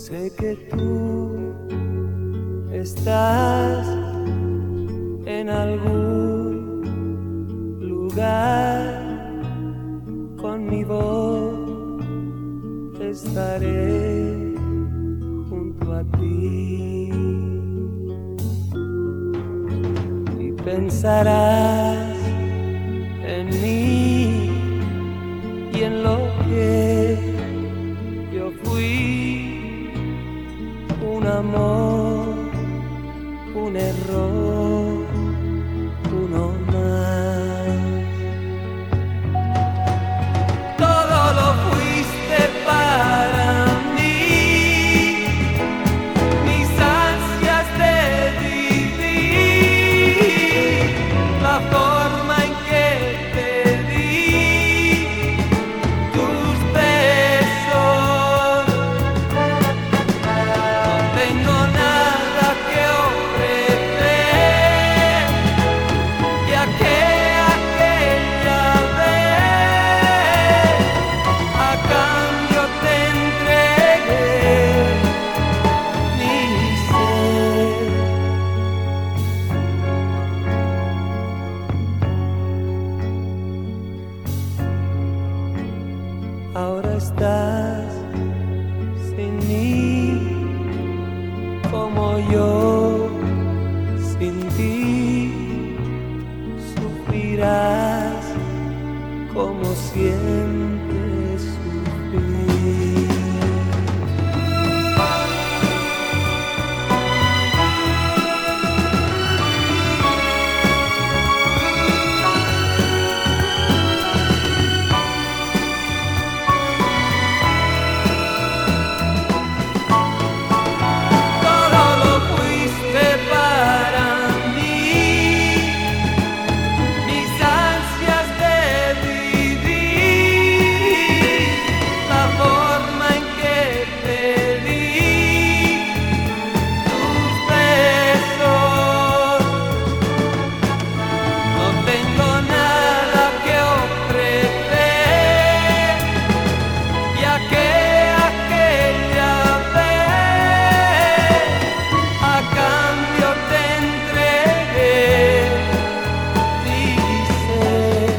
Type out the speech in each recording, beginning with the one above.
Sé que tú estás en algún lugar, con mi voz estaré junto a ti y pensarás en mí y en lo que yo fui, un amor, un error, uno más. Todo lo fuiste para mí, mis ansias de vivir, la forma en que te di tus besos. No tengo nada que ofrecer, ya que aquella vez a cambio te entregué mi ser. Ahora estás sin mí, como yo sin ti. Sufrirás como siempre sufrí. Todo lo fuiste para mí, mis ansias de vivir, la forma en que te di tus besos. No tengo nada que ofrecer, ya que aquella vez a cambio te entregué mi ser.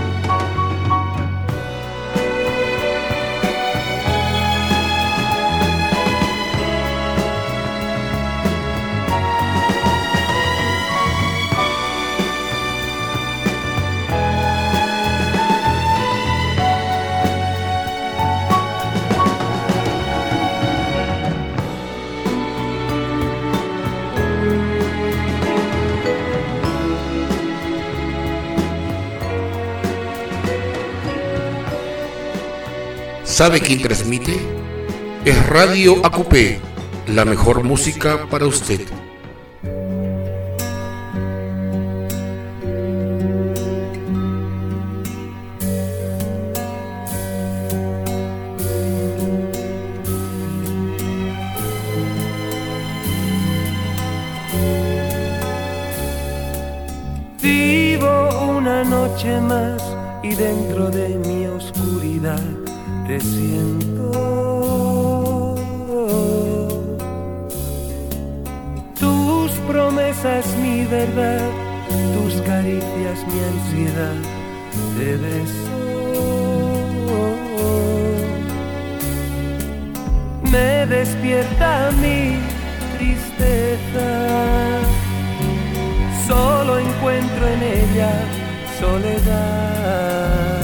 ¿Sabe quién transmite? Es Radio ACUPE, la mejor música para usted. Vivo una noche más y dentro de mi oscuridad te siento. Tus promesas mi verdad, tus caricias mi ansiedad, te beso. Me despierta mi tristeza, solo encuentro en ella soledad.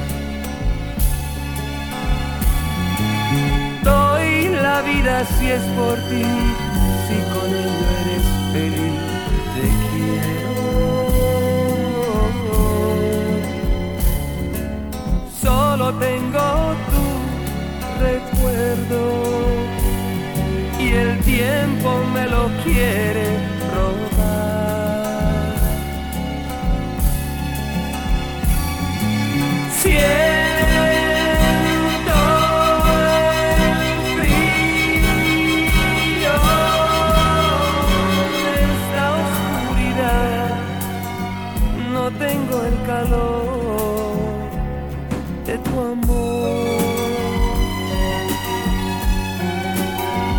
Doy la vida si es por ti, si con ello eres feliz, te quiero. Solo tengo tu recuerdo y el tiempo me lo quiere robar. Siento el frío de esta oscuridad, no tengo el calor de tu amor.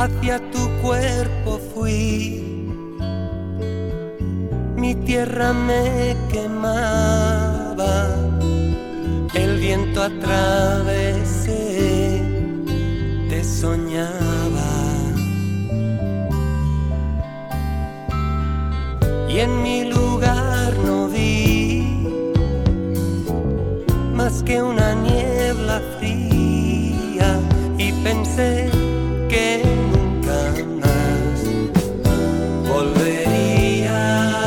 hacia tu cuerpo fui. Mi tierra me quemaba, el viento atravesé, te soñaba. Y en mi lugar no vi más que una niebla fría y pensé que nunca más volvería.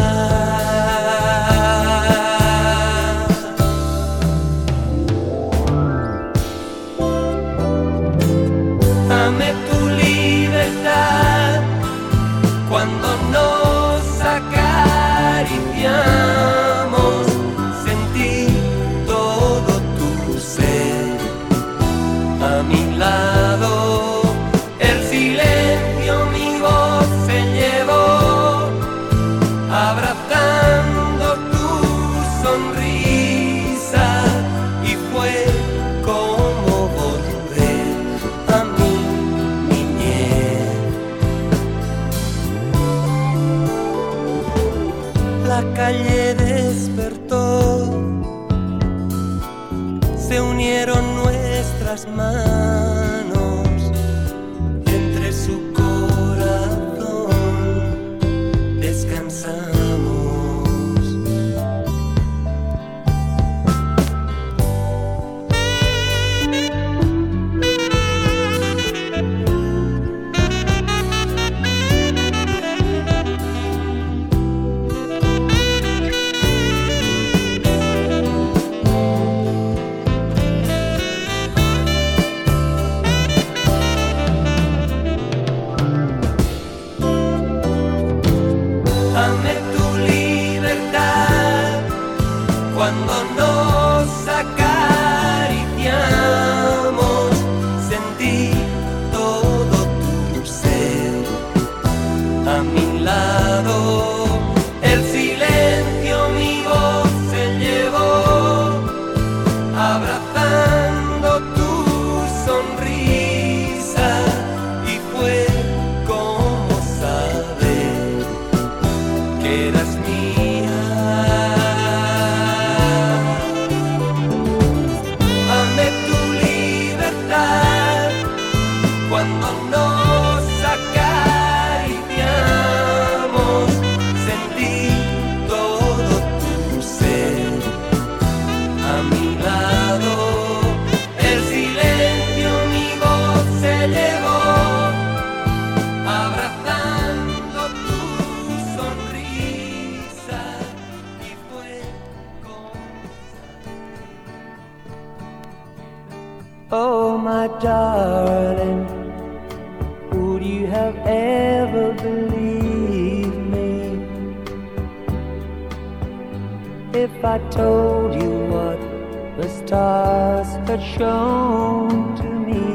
Dame tu libertad cuando nos acariciamos, sentí todo tu ser a mi lado. El silencio mi voz se llevó, abrazando tu sonrisa, y fue como volver a mi niñez. La calle despertó, se unieron nuestras manos, entre su corazón descansamos. Dame tu libertad cuando nos acariciamos, sentí todo tu ser a mi lado. El silencio mi voz se llevó, abrazando tu sonrisa, y fue como saber que eras mía. Dame tu libertad cuando nos acariciamos, sentí todo tu ser a mi lado. El silencio mi voz se llevó, abrazando tu sonrisa, y fue como oh, my darling, would you have ever believed me if I told you what the stars had shown to me?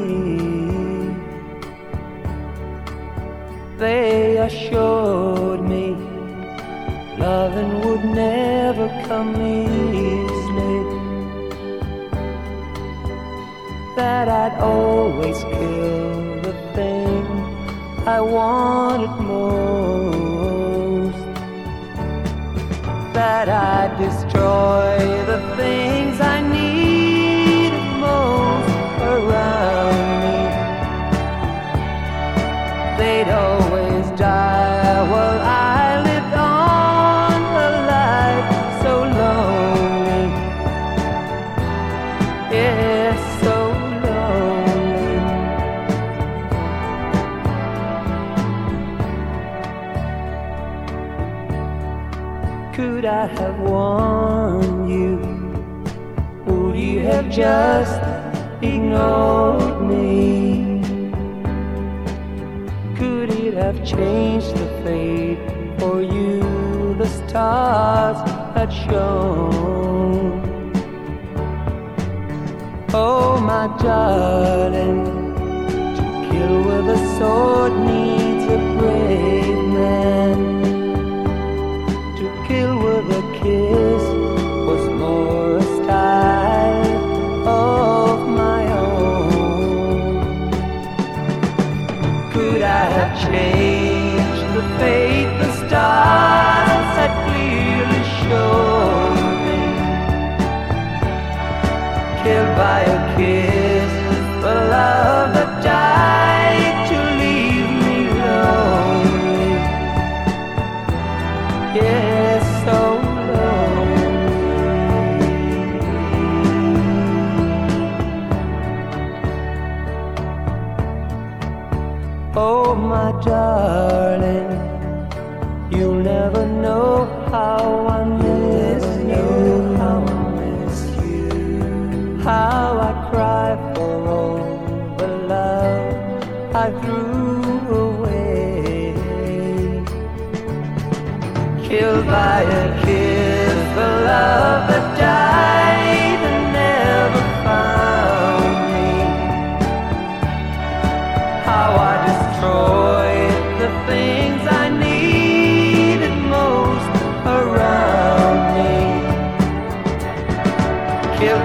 They assured me loving would never come easily, that I'd always kill the thing I wanted most, that I'd destroy the things I needed most around me. They'd always die while I lived on, a life so lonely, yes, so lonely. Could I have warned you? Would you have just ignored me? Could it have changed the fate for you the stars had shown? Oh, my darling, to kill with a sword needs a brave man. To kill with a kiss was more a style of my own. Could I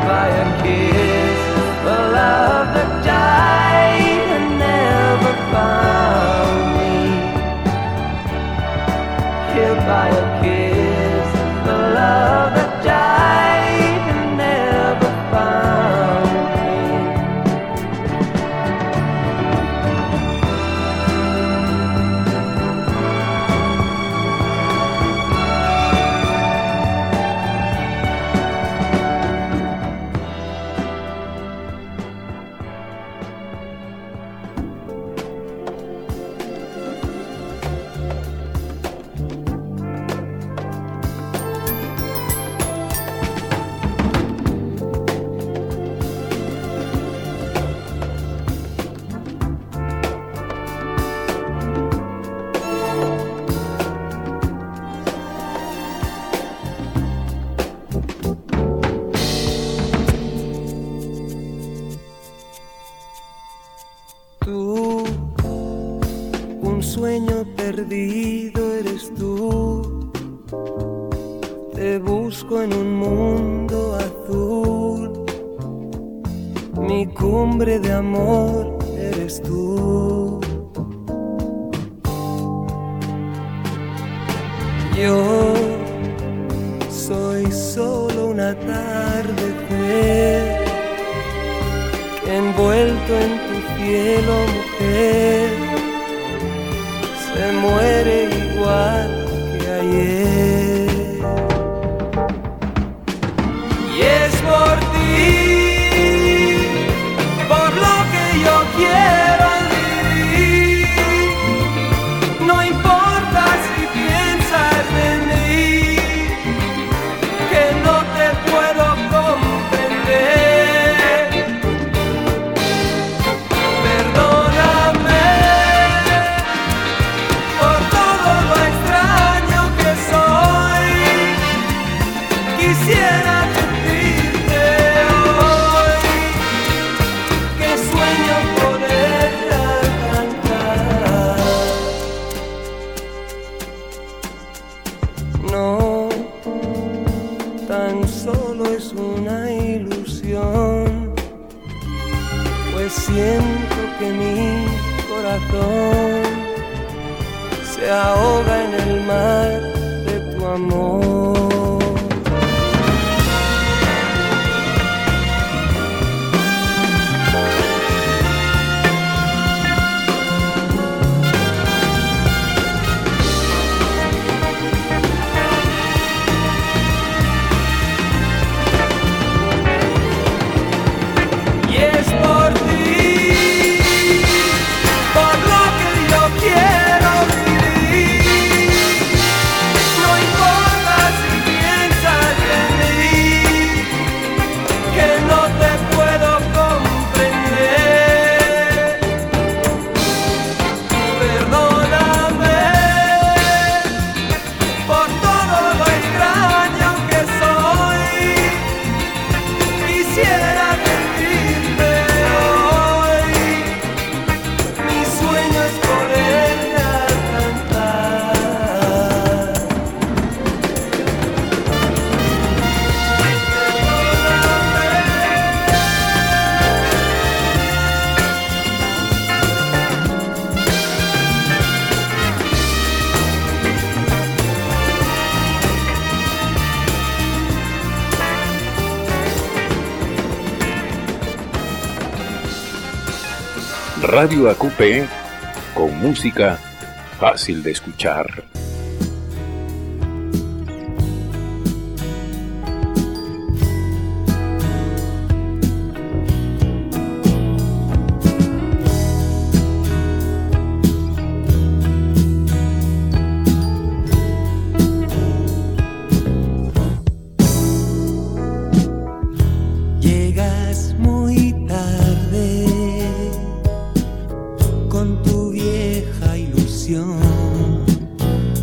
by a kiss, the love that died and never found me. Killed by a kiss, the love that died and never found me. Tú, un sueño perdido eres tú. Te busco en un mundo azul. Mi cumbre de amor eres tú. Yo soy solo un atardecer que envuelto en tu cielo, mujer, se muere igual que ayer. Y es por ti, por lo que yo quiero vivir. No importa si piensas de mí, que no te puedo comprender. Perdóname por todo lo extraño que soy. Quisiera decirte hoy que sueño poderte alcanzar. No, tan solo es una ilusión, pues siento que mi corazón se ahoga en el mar de tu amor. Y es por ti, por lo que yo quiero vivir. No importa si piensas en mí, que no te puedo comprender. Perdóname por todo lo extraño que soy. Quisiera decirte hoy, mi sueño es poderte alcanzar. Radio AQP, con música fácil de escuchar. Llegas muy tarde con tu vieja ilusión.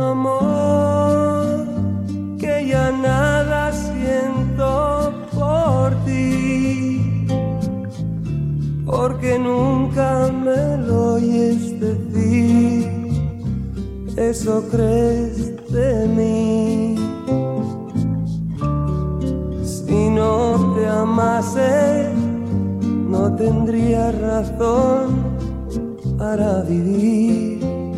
amor, que ya nada siento por ti, porque nunca me lo oyes decir. Eso crees de mí. Si no te amase, no tendría razón para vivir.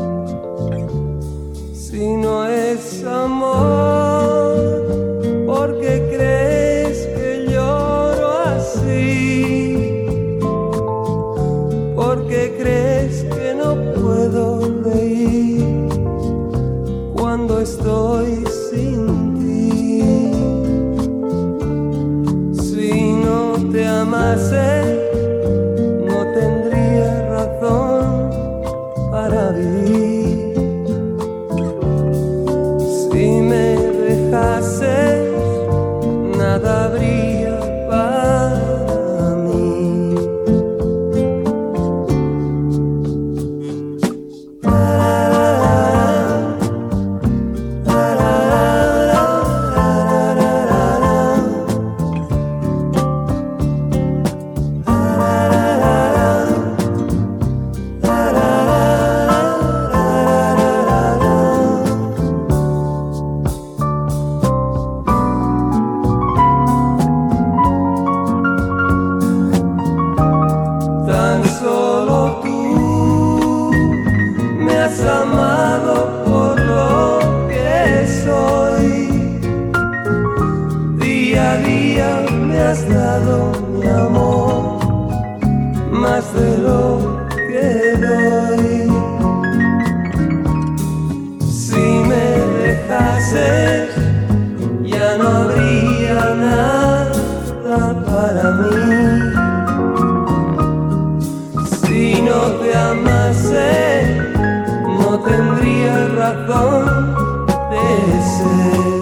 Si no es amor, ¿por qué crees que lloro así? ¿Por qué crees que no puedo reír cuando estoy sin ti? Si no te amase, no tendría razón para vivir. Si me dejases, nada habría para mí. Tan solo tú me has amado por lo que soy. Día a día me has dado mi amor, más de lo que doy. Si me dejases, ya no habría nada para mí. Si no te amase, no tendría razón de ser.